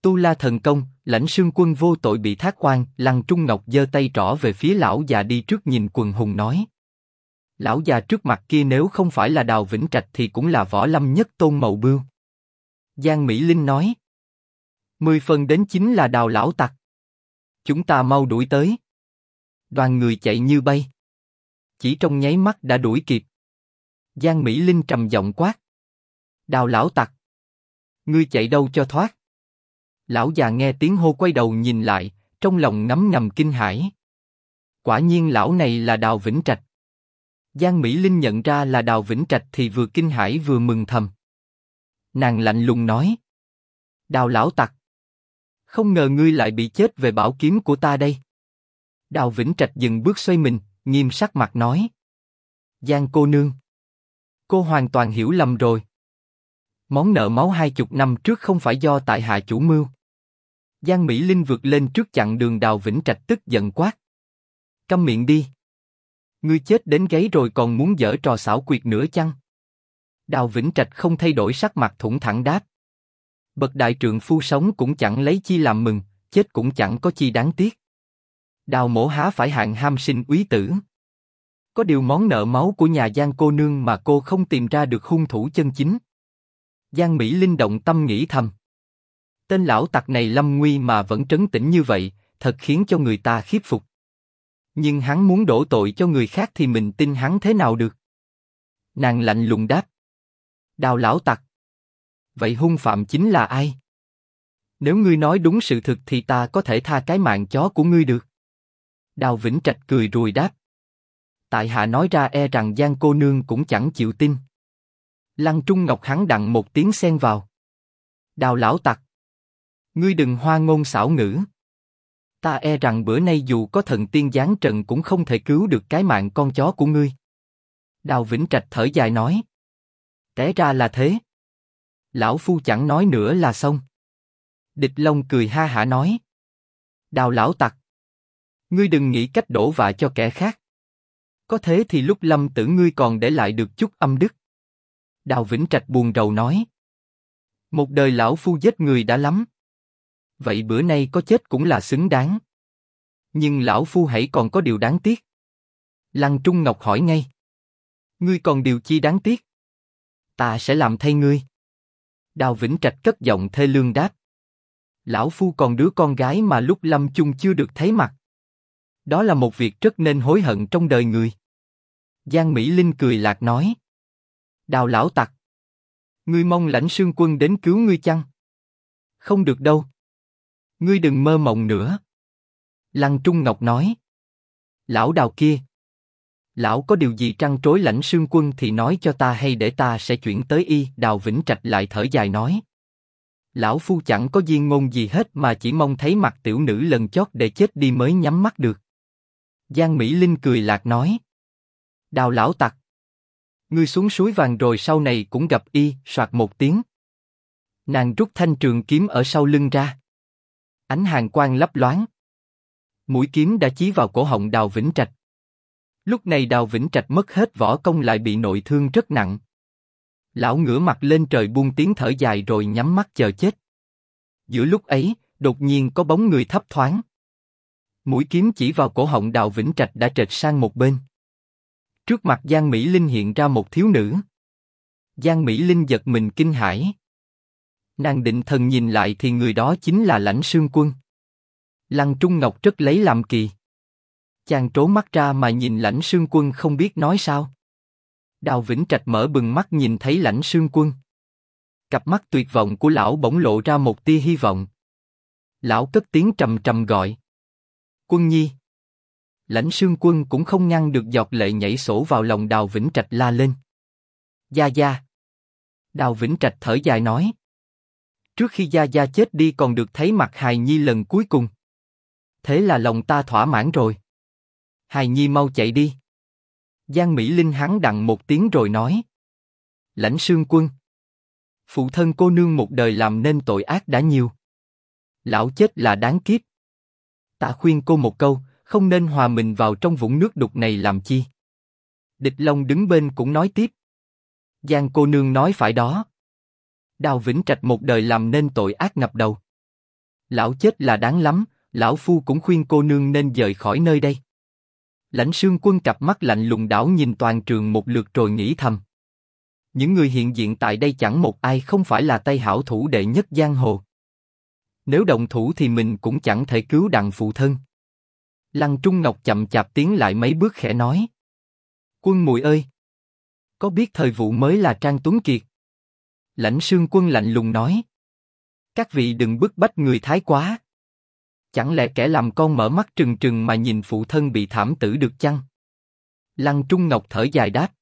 Tu La thần công, Lãnh Sương Quân vô tội bị thác oan. Lăng Trung Ngọc giơ tay trỏ về phía lão già đi trước nhìn quần hùng nói. Lão già trước mặt kia nếu không phải là Đào Vĩnh Trạch thì cũng là võ lâm nhất tôn mậu bưu. Giang Mỹ Linh nói. 10 phần đến chính là Đào lão tặc. Chúng ta mau đuổi tới. Đoàn người chạy như bay. Chỉ trong nháy mắt đã đuổi kịp. Giang Mỹ Linh trầm giọng quát. Đào lão tặc. Ngươi chạy đâu cho thoát. Lão già nghe tiếng hô quay đầu nhìn lại, trong lòng ngấm ngầm kinh hãi. Quả nhiên lão này là Đào Vĩnh Trạch. Giang Mỹ Linh nhận ra là Đào Vĩnh Trạch thì vừa kinh hãi vừa mừng thầm. Nàng lạnh lùng nói. Đào lão tặc. Không ngờ ngươi lại bị chết về bảo kiếm của ta đây. Đào Vĩnh Trạch dừng bước xoay mình, nghiêm sắc mặt nói. Giang cô nương. Cô hoàn toàn hiểu lầm rồi. Món nợ máu 20 năm trước không phải do tại hạ chủ mưu. Giang Mỹ Linh vượt lên trước chặn đường. Đào Vĩnh Trạch tức giận quát. Câm miệng đi. Ngươi chết đến gáy rồi còn muốn giở trò xảo quyệt nữa chăng? Đào Vĩnh Trạch không thay đổi sắc mặt, thủng thẳng đáp. Bậc đại trượng phu sống cũng chẳng lấy chi làm mừng, chết cũng chẳng có chi đáng tiếc. Đào mỗ há phải hạng ham sinh úy tử. Có điều món nợ máu của nhà Giang cô nương mà cô không tìm ra được hung thủ chân chính. Giang Mỹ Linh động tâm nghĩ thầm. Tên lão tặc này lâm nguy mà vẫn trấn tĩnh như vậy, thật khiến cho người ta khiếp phục. Nhưng hắn muốn đổ tội cho người khác thì mình tin hắn thế nào được? Nàng lạnh lùng đáp. Đào lão tặc. Vậy hung phạm chính là ai? Nếu ngươi nói đúng sự thực thì ta có thể tha cái mạng chó của ngươi được. Đào Vĩnh Trạch cười rùi đáp. Tại hạ nói ra e rằng Giang cô nương cũng chẳng chịu tin. Lăng Trung Ngọc hắn đặng một tiếng xen vào. Đào lão tặc. Ngươi đừng hoa ngôn xảo ngữ. Ta e rằng bữa nay dù có thần tiên giáng trần cũng không thể cứu được cái mạng con chó của ngươi. Đào Vĩnh Trạch thở dài nói. Té ra là thế. Lão phu chẳng nói nữa là xong. Địch Long cười ha hả nói. Đào lão tặc. Ngươi đừng nghĩ cách đổ vạ cho kẻ khác. Có thế thì lúc lâm tử ngươi còn để lại được chút âm đức. Đào Vĩnh Trạch buồn rầu nói. Một đời lão phu giết người đã lắm. Vậy bữa nay có chết cũng là xứng đáng. Nhưng lão phu hãy còn có điều đáng tiếc. Lăng Trung Ngọc hỏi ngay. Ngươi còn điều chi đáng tiếc? Ta sẽ làm thay ngươi. Đào Vĩnh Trạch cất giọng thê lương đáp. Lão phu còn đứa con gái mà lúc lâm chung chưa được thấy mặt. Đó là một việc rất nên hối hận trong đời người. Giang Mỹ Linh cười lạc nói. Đào lão tặc. Ngươi mong Lãnh Sương Quân đến cứu ngươi chăng? Không được đâu. Ngươi đừng mơ mộng nữa. Lăng Trung Ngọc nói. Lão Đào kia. Lão có điều gì trăn trối Lãnh Sương Quân thì nói cho ta hay để ta sẽ chuyển tới y. Đào Vĩnh Trạch lại thở dài nói. Lão phu chẳng có duyên ngôn gì hết mà chỉ mong thấy mặt tiểu nữ lần chót để chết đi mới nhắm mắt được. Giang Mỹ Linh cười lạc nói. Đào lão tặc. Ngươi xuống suối vàng rồi sau này cũng gặp y. Soạt một tiếng. Nàng rút thanh trường kiếm ở sau lưng ra. Ánh hàn quang lấp loáng. Mũi kiếm đã chí vào cổ họng Đào Vĩnh Trạch. Lúc này Đào Vĩnh Trạch mất hết võ công lại bị nội thương rất nặng. Lão ngửa mặt lên trời buông tiếng thở dài rồi nhắm mắt chờ chết. Giữa lúc ấy, đột nhiên có bóng người thấp thoáng. Mũi kiếm chỉ vào cổ họng Đào Vĩnh Trạch đã trệt sang một bên. Trước mặt Giang Mỹ Linh hiện ra một thiếu nữ. Giang Mỹ Linh giật mình kinh hãi. Nàng định thần nhìn lại thì người đó chính là Lãnh Sương Quân. Lăng Trung Ngọc rất lấy làm kỳ. Chàng trố mắt ra mà nhìn Lãnh Sương Quân không biết nói sao. Đào Vĩnh Trạch mở bừng mắt nhìn thấy Lãnh Sương Quân. Cặp mắt tuyệt vọng của lão bỗng lộ ra một tia hy vọng. Lão cất tiếng trầm trầm gọi. Quân nhi. Lãnh Sương Quân cũng không ngăn được giọt lệ nhảy sổ vào lòng Đào Vĩnh Trạch la lên. Gia Gia. Đào Vĩnh Trạch thở dài nói. Trước khi Gia Gia chết đi còn được thấy mặt hài nhi lần cuối cùng. Thế là lòng ta thỏa mãn rồi. Hài nhi mau chạy đi. Giang Mỹ Linh hắn đặng một tiếng rồi nói. Lãnh Sương Quân. Phụ thân cô nương một đời làm nên tội ác đã nhiều. Lão chết là đáng kiếp. Ta khuyên cô một câu, không nên hòa mình vào trong vũng nước đục này làm chi. Địch Long đứng bên cũng nói tiếp. Giang cô nương nói phải đó. Đào Vĩnh Trạch một đời làm nên tội ác ngập đầu. Lão chết là đáng lắm, lão phu cũng khuyên cô nương nên dời khỏi nơi đây. Lãnh Sương Quân cặp mắt lạnh lùng đảo nhìn toàn trường một lượt rồi nghĩ thầm. Những người hiện diện tại đây chẳng một ai không phải là tay hảo thủ đệ nhất giang hồ. Nếu động thủ thì mình cũng chẳng thể cứu đặng phụ thân. Lăng Trung Ngọc chậm chạp tiến lại mấy bước khẽ nói. Quân muội ơi! Có biết thời vụ mới là Trang Tuấn Kiệt? Lãnh Sương Quân lạnh lùng nói. Các vị đừng bức bách người thái quá. Chẳng lẽ kẻ làm con mở mắt trừng trừng mà nhìn phụ thân bị thảm tử được chăng? Lăng Trung Ngọc thở dài đáp.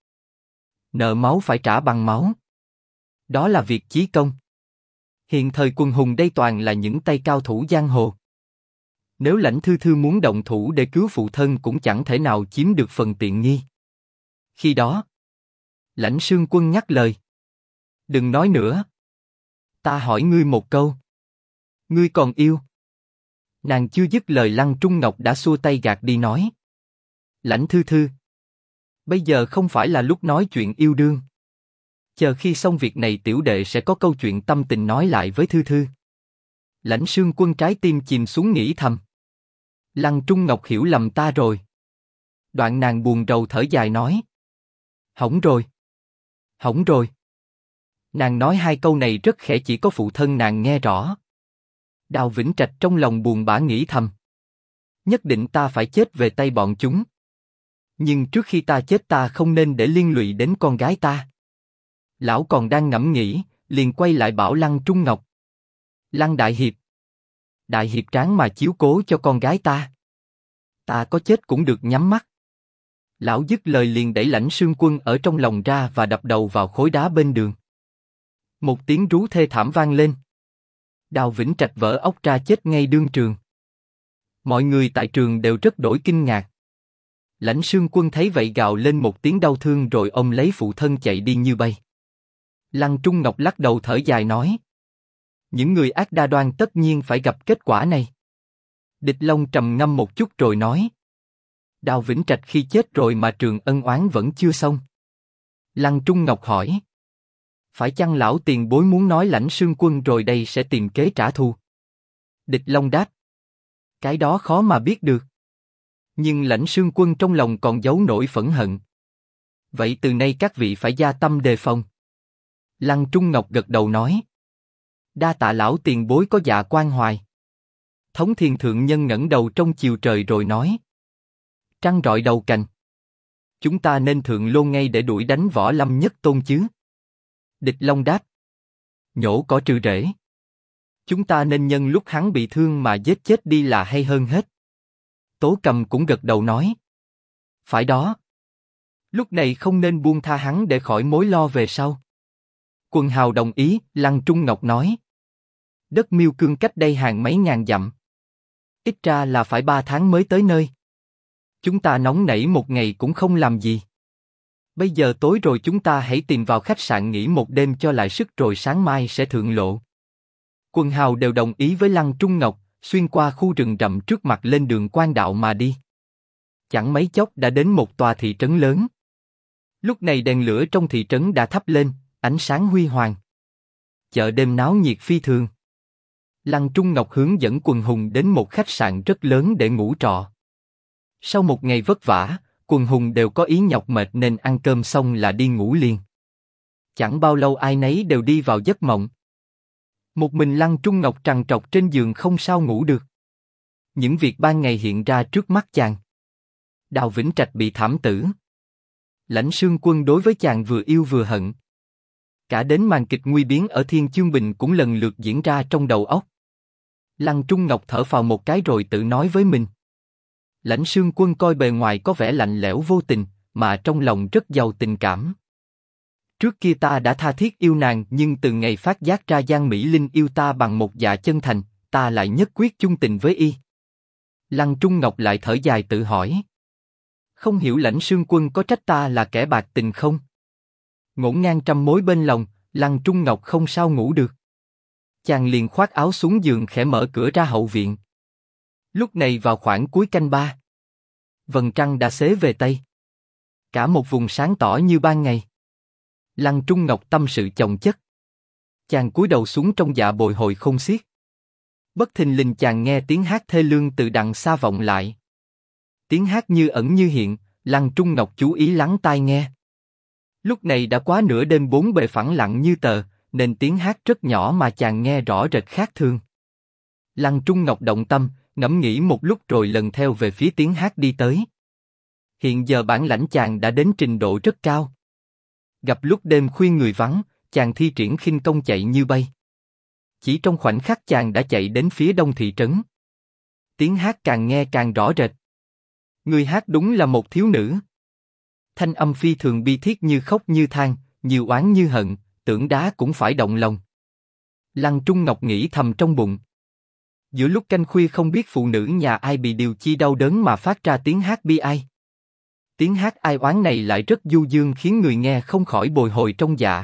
Nợ máu phải trả bằng máu. Đó là việc chí công. Hiện thời quần hùng đây toàn là những tay cao thủ giang hồ. Nếu Lãnh Thư Thư muốn động thủ để cứu phụ thân cũng chẳng thể nào chiếm được phần tiện nghi. Khi đó, Lãnh Sương Quân nhắc lời. Đừng nói nữa. Ta hỏi ngươi một câu. Ngươi còn yêu? Nàng chưa dứt lời Lăng Trung Ngọc đã xua tay gạt đi nói. Lãnh Thư Thư. Bây giờ không phải là lúc nói chuyện yêu đương. Chờ khi xong việc này tiểu đệ sẽ có câu chuyện tâm tình nói lại với Thư Thư. Lãnh Sương Quân trái tim chìm xuống nghĩ thầm. Lăng Trung Ngọc hiểu lầm ta rồi. Đoạn nàng buồn rầu thở dài nói. Hỏng rồi. Hỏng rồi. Nàng nói hai câu này rất khẽ chỉ có phụ thân nàng nghe rõ. Đào Vĩnh Trạch trong lòng buồn bã nghĩ thầm. Nhất định ta phải chết về tay bọn chúng. Nhưng trước khi ta chết ta không nên để liên lụy đến con gái ta. Lão còn đang ngẫm nghĩ, liền quay lại bảo Lăng Trung Ngọc. Lăng Đại Hiệp. Đại Hiệp tráng mà chiếu cố cho con gái ta. Ta có chết cũng được nhắm mắt. Lão dứt lời liền đẩy Lãnh Sương Quân ở trong lòng ra và đập đầu vào khối đá bên đường. Một tiếng rú thê thảm vang lên. Đào Vĩnh Trạch vỡ óc ra chết ngay đương trường. Mọi người tại trường đều rất đổi kinh ngạc. Lãnh Sương Quân thấy vậy gào lên một tiếng đau thương rồi ôm lấy phụ thân chạy đi như bay. Lăng Trung Ngọc lắc đầu thở dài nói. Những người ác đa đoan tất nhiên phải gặp kết quả này. Địch Long trầm ngâm một chút rồi nói. Đào Vĩnh Trạch khi chết rồi mà trường ân oán vẫn chưa xong. Lăng Trung Ngọc hỏi. Phải chăng lão tiền bối muốn nói Lãnh Sương Quân rồi đây sẽ tìm kế trả thù? Địch Long đáp. Cái đó khó mà biết được. Nhưng Lãnh Sương Quân trong lòng còn giấu nỗi phẫn hận. Vậy từ nay các vị phải gia tâm đề phòng. Lăng Trung Ngọc gật đầu nói. Đa tạ lão tiền bối có dạ quan hoài. Thống Thiên Thượng Nhân ngẩng đầu trong chiều trời rồi nói. Trăng rọi đầu cành. Chúng ta nên thượng lô ngay để đuổi đánh Võ Lâm Nhất Tôn chứ? Địch Long đáp. Nhổ cỏ trừ rễ. Chúng ta nên nhân lúc hắn bị thương mà giết chết đi là hay hơn hết. Tố Cầm cũng gật đầu nói. Phải đó. Lúc này không nên buông tha hắn để khỏi mối lo về sau. Quần hào đồng ý, Lăng Trung Ngọc nói. Đất Miêu Cương cách đây hàng mấy ngàn dặm. Ít ra là phải 3 tháng mới tới nơi. Chúng ta nóng nảy một ngày cũng không làm gì. Bây giờ tối rồi chúng ta hãy tìm vào khách sạn nghỉ một đêm cho lại sức rồi sáng mai sẽ thượng lộ. Quần hào đều đồng ý với Lăng Trung Ngọc, xuyên qua khu rừng rậm trước mặt lên đường quan đạo mà đi. Chẳng mấy chốc đã đến một tòa thị trấn lớn. Lúc này đèn lửa trong thị trấn đã thắp lên, ánh sáng huy hoàng. Chợ đêm náo nhiệt phi thường. Lăng Trung Ngọc hướng dẫn quần hùng đến một khách sạn rất lớn để ngủ trọ. Sau một ngày vất vả, quần hùng đều có ý nhọc mệt nên ăn cơm xong là đi ngủ liền. Chẳng bao lâu ai nấy đều đi vào giấc mộng. Một mình Lăng Trung Ngọc trằn trọc trên giường không sao ngủ được. Những việc ban ngày hiện ra trước mắt chàng. Đào Vĩnh Trạch bị thảm tử. Lãnh Sương Quân đối với chàng vừa yêu vừa hận. Cả đến màn kịch nguy biến ở Thiên Chương Bình cũng lần lượt diễn ra trong đầu óc. Lăng Trung Ngọc thở phào một cái rồi tự nói với mình. Lãnh Sương Quân coi bề ngoài có vẻ lạnh lẽo vô tình, mà trong lòng rất giàu tình cảm. Trước kia ta đã tha thiết yêu nàng, nhưng từ ngày phát giác ra Giang Mỹ Linh yêu ta bằng một dạ chân thành, ta lại nhất quyết chung tình với y. Lăng Trung Ngọc lại thở dài tự hỏi. Không hiểu Lãnh Sương Quân có trách ta là kẻ bạc tình không? Ngổn ngang trăm mối bên lòng, Lăng Trung Ngọc không sao ngủ được. Chàng liền khoác áo xuống giường khẽ mở cửa ra hậu viện. Lúc này vào khoảng cuối canh 3. Vầng trăng đã xế về Tây. Cả một vùng sáng tỏ như ban ngày. Lăng Trung Ngọc tâm sự chồng chất. Chàng cúi đầu xuống trong dạ bồi hồi không xiết. Bất thình lình chàng nghe tiếng hát thê lương từ đằng xa vọng lại. Tiếng hát như ẩn như hiện, Lăng Trung Ngọc chú ý lắng tai nghe. Lúc này đã quá nửa đêm, bốn bề phẳng lặng như tờ, nên tiếng hát rất nhỏ mà chàng nghe rõ rệt khác thường. Lăng Trung Ngọc động tâm, ngẫm nghĩ một lúc rồi lần theo về phía tiếng hát đi tới. Hiện giờ bản lãnh chàng đã đến trình độ rất cao. Gặp lúc đêm khuya người vắng, chàng thi triển khinh công chạy như bay. Chỉ trong khoảnh khắc chàng đã chạy đến phía đông thị trấn. Tiếng hát càng nghe càng rõ rệt. Người hát đúng là một thiếu nữ. Thanh âm phi thường bi thiết, như khóc như than, nhiều oán như hận, tưởng đá cũng phải động lòng. Lăng Trung Ngọc nghĩ thầm trong bụng. Giữa lúc canh khuya không biết phụ nữ nhà ai bị điều chi đau đớn mà phát ra tiếng hát bi ai. Tiếng hát ai oán này lại rất du dương khiến người nghe không khỏi bồi hồi trong dạ.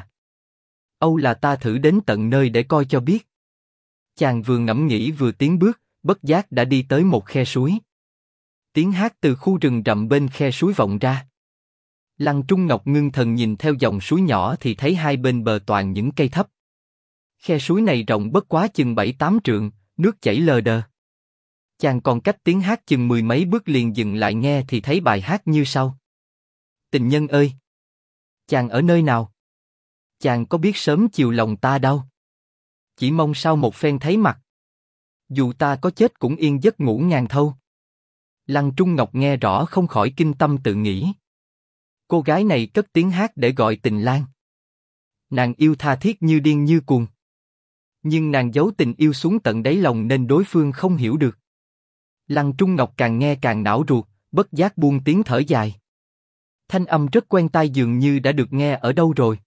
Âu là ta thử đến tận nơi để coi cho biết. Chàng vừa ngẫm nghĩ vừa tiến bước, bất giác đã đi tới một khe suối. Tiếng hát từ khu rừng rậm bên khe suối vọng ra. Lăng Trung Ngọc ngưng thần nhìn theo dòng suối nhỏ thì thấy hai bên bờ toàn những cây thấp. Khe suối này rộng bất quá chừng 7-8 trượng, nước chảy lờ đờ. Chàng còn cách tiếng hát chừng mười mấy bước liền dừng lại nghe thì thấy bài hát như sau. Tình nhân ơi! Chàng ở nơi nào? Chàng có biết sớm chiều lòng ta đâu? Chỉ mong sao một phen thấy mặt. Dù ta có chết cũng yên giấc ngủ ngàn thâu. Lăng Trung Ngọc nghe rõ không khỏi kinh tâm tự nghĩ. Cô gái này cất tiếng hát để gọi tình lang. Nàng yêu tha thiết như điên như cuồng. Nhưng nàng giấu tình yêu xuống tận đáy lòng nên đối phương không hiểu được. Lăng Trung Ngọc càng nghe càng não ruột, bất giác buông tiếng thở dài. Thanh âm rất quen tai, dường như đã được nghe ở đâu rồi.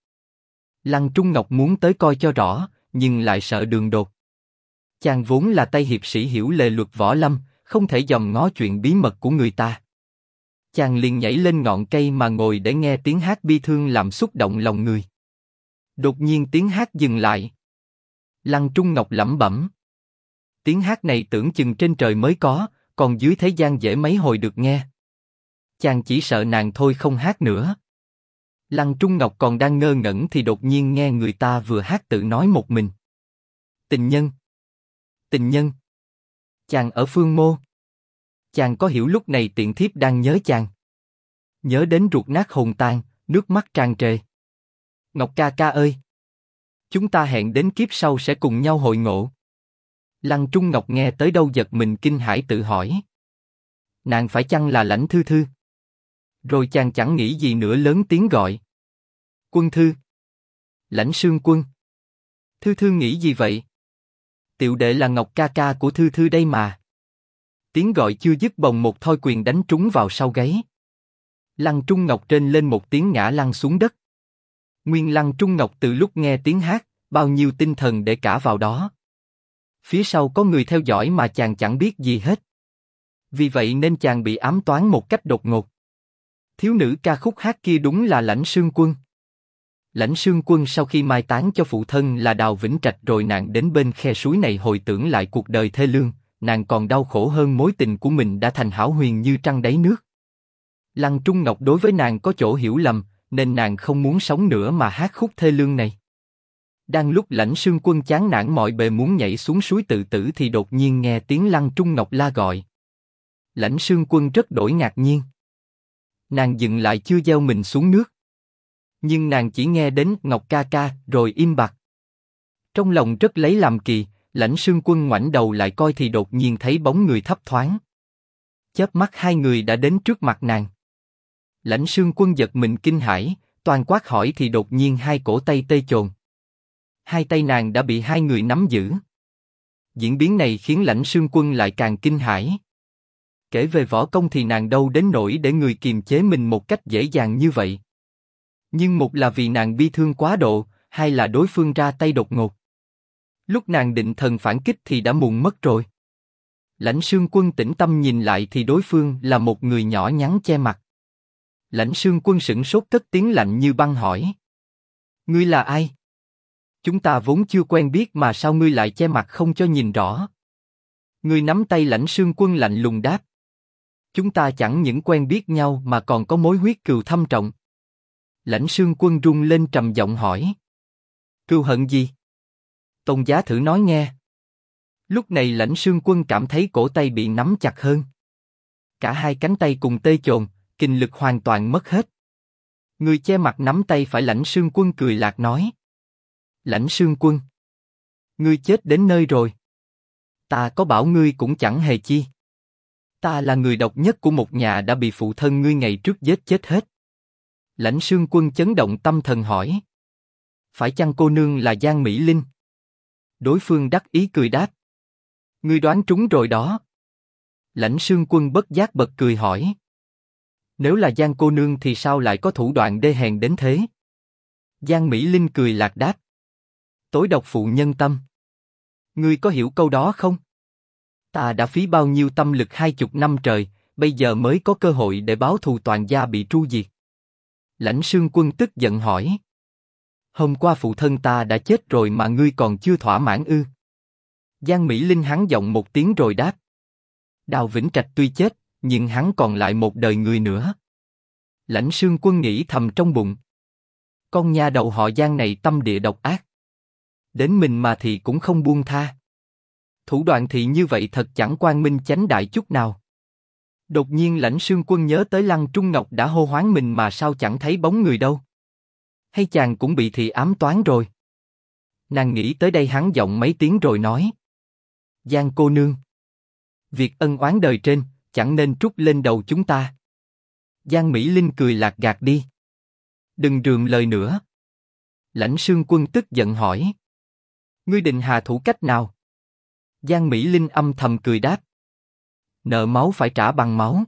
Lăng Trung Ngọc muốn tới coi cho rõ, nhưng lại sợ đường đột. Chàng vốn là Tây hiệp sĩ hiểu lề luật võ lâm, không thể dòm ngó chuyện bí mật của người ta. Chàng liền nhảy lên ngọn cây mà ngồi để nghe tiếng hát bi thương làm xúc động lòng người. Đột nhiên tiếng hát dừng lại. Lăng Trung Ngọc lẩm bẩm. Tiếng hát này tưởng chừng trên trời mới có, còn dưới thế gian dễ mấy hồi được nghe. Chàng chỉ sợ nàng thôi không hát nữa. Lăng Trung Ngọc còn đang ngơ ngẩn thì đột nhiên nghe người ta vừa hát tự nói một mình. Tình nhân! Tình nhân! Chàng ở phương mô. Chàng có hiểu lúc này tiện thiếp đang nhớ chàng. Nhớ đến ruột nát hồn tan, nước mắt tràn trề. Ngọc ca ca ơi! Chúng ta hẹn đến kiếp sau sẽ cùng nhau hội ngộ. Lăng Trung Ngọc nghe tới đâu giật mình kinh hãi tự hỏi. Nàng phải chăng là Lãnh Thư Thư? Rồi chàng chẳng nghĩ gì nữa lớn tiếng gọi. Quân thư! Lãnh Sương Quân! Thư Thư nghĩ gì vậy? Tiểu đệ là Ngọc ca ca của Thư Thư đây mà. Tiếng gọi chưa dứt bồng một thoi quyền đánh trúng vào sau gáy. Lăng Trung Ngọc rên lên một tiếng ngã lăn xuống đất. Nguyên Lăng Trung Ngọc từ lúc nghe tiếng hát, bao nhiêu tinh thần để cả vào đó. Phía sau có người theo dõi mà chàng chẳng biết gì hết. Vì vậy nên chàng bị ám toán một cách đột ngột. Thiếu nữ ca khúc hát kia đúng là Lãnh Sương Quân. Lãnh Sương Quân sau khi mai táng cho phụ thân là Đào Vĩnh Trạch rồi nàng đến bên khe suối này hồi tưởng lại cuộc đời thê lương, nàng còn đau khổ hơn mối tình của mình đã thành hão huyền như trăng đáy nước. Lăng Trung Ngọc đối với nàng có chỗ hiểu lầm, nên nàng không muốn sống nữa mà hát khúc thê lương này. Đang lúc Lãnh Sương Quân chán nản mọi bề muốn nhảy xuống suối tự tử thì đột nhiên nghe tiếng Lăng Trung Ngọc la gọi. Lãnh Sương Quân rất đổi ngạc nhiên. Nàng dừng lại chưa gieo mình xuống nước. Nhưng nàng chỉ nghe đến Ngọc ca ca rồi im bặt. Trong lòng rất lấy làm kỳ, Lãnh Sương Quân ngoảnh đầu lại coi thì đột nhiên thấy bóng người thấp thoáng. Chớp mắt hai người đã đến trước mặt nàng. Lãnh Sương Quân giật mình kinh hãi, toan quát hỏi thì đột nhiên hai cổ tay tê chồn. Hai tay nàng đã bị hai người nắm giữ. Diễn biến này khiến Lãnh Sương Quân lại càng kinh hãi. Kể về võ công thì nàng đâu đến nỗi để người kiềm chế mình một cách dễ dàng như vậy. Nhưng một là vì nàng bi thương quá độ, hai là đối phương ra tay đột ngột. Lúc nàng định thần phản kích thì đã muộn mất rồi. Lãnh Sương Quân tĩnh tâm nhìn lại thì đối phương là một người nhỏ nhắn che mặt. Lãnh Sương Quân sửng sốt cất tiếng lạnh như băng hỏi. Ngươi là ai? Chúng ta vốn chưa quen biết mà sao ngươi lại che mặt không cho nhìn rõ? Ngươi nắm tay Lãnh Sương Quân lạnh lùng đáp. Chúng ta chẳng những quen biết nhau mà còn có mối huyết cừu thâm trọng. Lãnh Sương Quân rung lên trầm giọng hỏi. Cừu hận gì? Tôn giá thử nói nghe. Lúc này Lãnh Sương Quân cảm thấy cổ tay bị nắm chặt hơn. Cả hai cánh tay cùng tê chồn, kinh lực hoàn toàn mất hết. Người che mặt nắm tay phải Lãnh Sương Quân cười lạc nói. Lãnh Sương Quân, ngươi chết đến nơi rồi. Ta có bảo ngươi cũng chẳng hề chi. Ta là người độc nhất của một nhà đã bị phụ thân ngươi ngày trước giết chết hết. Lãnh Sương Quân chấn động tâm thần hỏi. Phải chăng cô nương là Giang Mỹ Linh? Đối phương đắc ý cười đáp. Ngươi đoán trúng rồi đó. Lãnh Sương Quân bất giác bật cười hỏi. Nếu là Giang cô nương thì sao lại có thủ đoạn đê hèn đến thế? Giang Mỹ Linh cười lạc đáp. Tối độc phụ nhân tâm. Ngươi có hiểu câu đó không? Ta đã phí bao nhiêu tâm lực 20 năm trời, bây giờ mới có cơ hội để báo thù toàn gia bị tru diệt. Lãnh Sương Quân tức giận hỏi. Hôm qua phụ thân ta đã chết rồi mà ngươi còn chưa thỏa mãn ư? Giang Mỹ Linh hắn giọng một tiếng rồi đáp. Đào Vĩnh Trạch tuy chết, nhưng hắn còn lại một đời người nữa. Lãnh Sương Quân nghĩ thầm trong bụng. Con nha đầu họ Giang này tâm địa độc ác. Đến mình mà thì cũng không buông tha. Thủ đoạn thì như vậy thật chẳng quang minh chánh đại chút nào. Đột nhiên Lãnh Sương Quân nhớ tới Lăng Trung Ngọc đã hô hoán mình mà sao chẳng thấy bóng người đâu. Hay chàng cũng bị thị ám toán rồi. Nàng nghĩ tới đây hắn giọng mấy tiếng rồi nói. Giang cô nương. Việc ân oán đời trên, chẳng nên trút lên đầu chúng ta. Giang Mỹ Linh cười lạc gạt đi. Đừng rườm lời nữa. Lãnh Sương Quân tức giận hỏi. Ngươi định hạ thủ cách nào? Giang Mỹ Linh âm thầm cười đáp. Nợ máu phải trả bằng máu.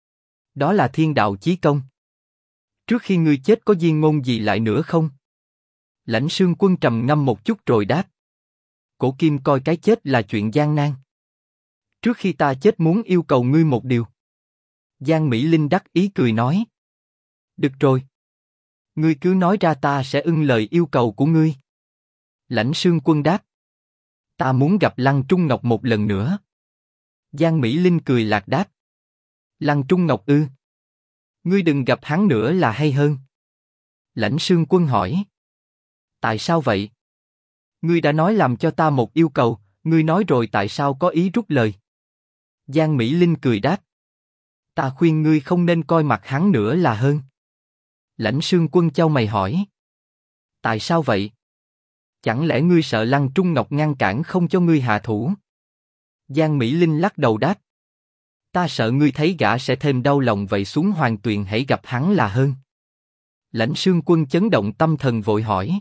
Đó là thiên đạo chí công. Trước khi ngươi chết có diên ngôn gì lại nữa không? Lãnh Sương Quân trầm ngâm một chút rồi đáp. Cổ kim coi cái chết là chuyện gian nan. Trước khi ta chết muốn yêu cầu ngươi một điều. Giang Mỹ Linh đắc ý cười nói. Được rồi. Ngươi cứ nói ra ta sẽ ưng lời yêu cầu của ngươi. Lãnh Sương Quân đáp. Ta muốn gặp Lăng Trung Ngọc một lần nữa. Giang Mỹ Linh cười lạc đáp. Lăng Trung Ngọc ư? Ngươi đừng gặp hắn nữa là hay hơn. Lãnh Sương Quân hỏi. Tại sao vậy? Ngươi đã nói làm cho ta một yêu cầu, ngươi nói rồi tại sao có ý rút lời? Giang Mỹ Linh cười đáp. Ta khuyên ngươi không nên coi mặt hắn nữa là hơn. Lãnh Sương Quân chau mày hỏi. Tại sao vậy? Chẳng lẽ ngươi sợ Lăng Trung Ngọc ngăn cản không cho ngươi hạ thủ? Giang Mỹ Linh lắc đầu đáp. Ta sợ ngươi thấy gã sẽ thêm đau lòng vậy xuống hoàng tuyền hãy gặp hắn là hơn. Lãnh Sương Quân chấn động tâm thần vội hỏi.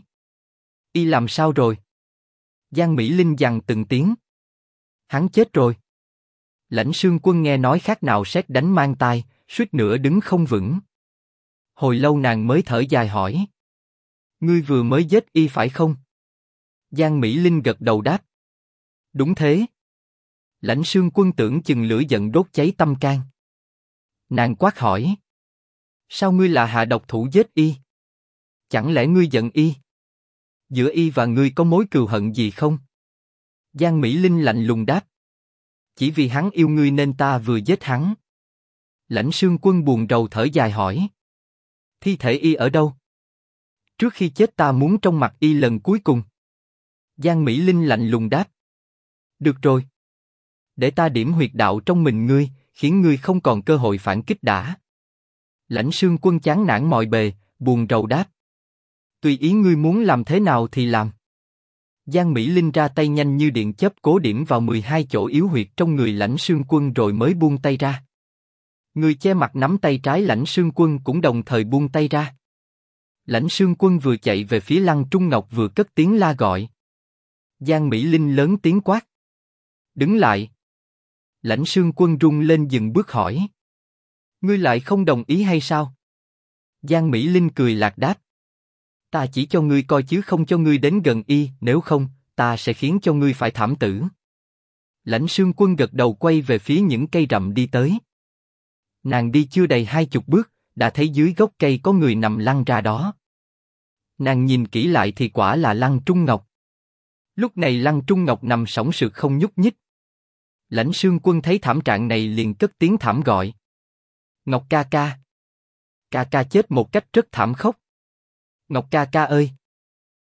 Y làm sao rồi? Giang Mỹ Linh dằn từng tiếng. Hắn chết rồi. Lãnh Sương Quân nghe nói khác nào sét đánh mang tai, suýt nữa đứng không vững. Hồi lâu nàng mới thở dài hỏi. Ngươi vừa mới giết y phải không? Giang Mỹ Linh gật đầu đáp. Đúng thế. Lãnh Sương Quân tưởng chừng lửa giận đốt cháy tâm can. Nàng quát hỏi. Sao ngươi là hạ độc thủ giết y? Chẳng lẽ ngươi giận y? Giữa y và ngươi có mối cừu hận gì không? Giang Mỹ Linh lạnh lùng đáp. Chỉ vì hắn yêu ngươi nên ta vừa giết hắn. Lãnh Sương Quân buồn rầu thở dài hỏi. Thi thể y ở đâu? Trước khi chết ta muốn trông mặt y lần cuối cùng. Giang Mỹ Linh lạnh lùng đáp. Được rồi. Để ta điểm huyệt đạo trong mình ngươi, khiến ngươi không còn cơ hội phản kích đã. Lãnh Sương Quân chán nản mọi bề, buồn rầu đáp. Tùy ý ngươi muốn làm thế nào thì làm. Giang Mỹ Linh ra tay nhanh như điện chớp cố điểm vào 12 chỗ yếu huyệt trong người Lãnh Sương Quân rồi mới buông tay ra. Người che mặt nắm tay trái Lãnh Sương Quân cũng đồng thời buông tay ra. Lãnh Sương Quân vừa chạy về phía Lăng Trung Ngọc vừa cất tiếng la gọi. Giang Mỹ Linh lớn tiếng quát. Đứng lại. Lãnh Sương Quân run lên dừng bước hỏi. Ngươi lại không đồng ý hay sao? Giang Mỹ Linh cười lạc đáp. Ta chỉ cho ngươi coi chứ không cho ngươi đến gần y, nếu không, ta sẽ khiến cho ngươi phải thảm tử. Lãnh Sương Quân gật đầu quay về phía những cây rậm đi tới. Nàng đi chưa đầy 20 bước, đã thấy dưới gốc cây có người nằm lăn ra đó. Nàng nhìn kỹ lại thì quả là Lăng Trung Ngọc. Lúc này Lăng Trung Ngọc nằm sõng sượt không nhúc nhích. Lãnh Sương Quân thấy thảm trạng này liền cất tiếng thảm gọi. Ngọc ca ca. Ca ca chết một cách rất thảm khốc. Ngọc ca ca ơi.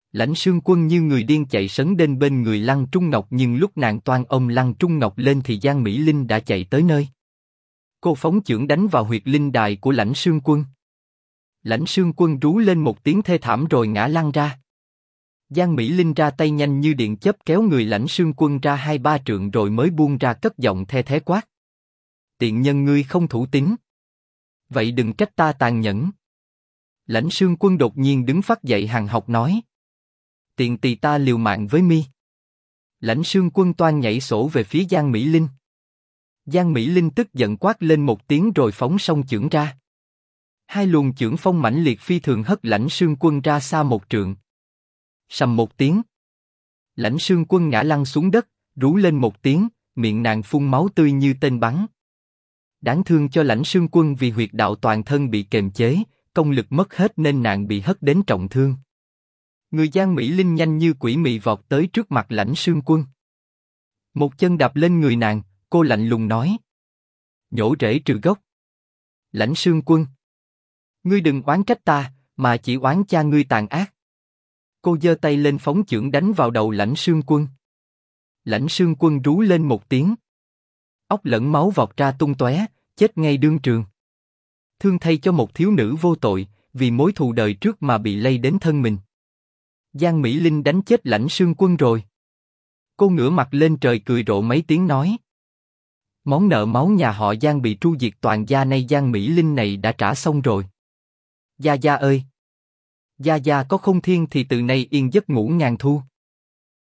Lãnh Sương Quân như người điên chạy sấn đến bên người Lăng Trung Ngọc, nhưng lúc nàng toan ôm Lăng Trung Ngọc lên thì Giang Mỹ Linh đã chạy tới nơi. Cô phóng chưởng đánh vào huyệt linh đài của Lãnh Sương Quân. Lãnh Sương Quân rú lên một tiếng thê thảm rồi ngã lăn ra. Giang Mỹ Linh ra tay nhanh như điện chớp kéo người Lãnh Sương Quân ra 2-3 trượng rồi mới buông ra cất giọng the thé quát: tiện nhân ngươi không thủ tín. Vậy đừng trách ta tàn nhẫn. Lãnh Sương Quân đột nhiên đứng phắt dậy hằn học nói: tiện tỳ ta liều mạng với mi. Lãnh Sương Quân toan nhảy sổ về phía Giang Mỹ Linh. Giang Mỹ Linh tức giận quát lên một tiếng rồi phóng song chưởng ra. Hai luồng chưởng phong mãnh liệt phi thường hất Lãnh Sương Quân ra xa 1 trượng. Sầm một tiếng, Lãnh Sương Quân ngã lăn xuống đất, rú lên một tiếng, miệng nàng phun máu tươi như tên bắn. Đáng thương cho Lãnh Sương Quân vì huyệt đạo toàn thân bị kềm chế, công lực mất hết nên nàng bị hất đến trọng thương. Người Giang Mỹ Linh nhanh như quỷ mị vọt tới trước mặt Lãnh Sương Quân. Một chân đạp lên người nàng, cô lạnh lùng nói: nhổ rễ trừ gốc. Lãnh Sương Quân, ngươi đừng oán trách ta, mà chỉ oán cha ngươi tàn ác. Cô giơ tay lên phóng chưởng đánh vào đầu Lãnh Sương Quân. Lãnh Sương Quân rú lên một tiếng. Óc lẫn máu vọt ra tung tóe, chết ngay đương trường. Thương thay cho một thiếu nữ vô tội, vì mối thù đời trước mà bị lây đến thân mình. Giang Mỹ Linh đánh chết Lãnh Sương Quân rồi. Cô ngửa mặt lên trời cười rộ mấy tiếng nói: món nợ máu nhà họ Giang bị tru diệt toàn gia nay Giang Mỹ Linh này đã trả xong rồi. Gia Gia ơi! Gia Gia có không thiên thì từ nay yên giấc ngủ ngàn thu.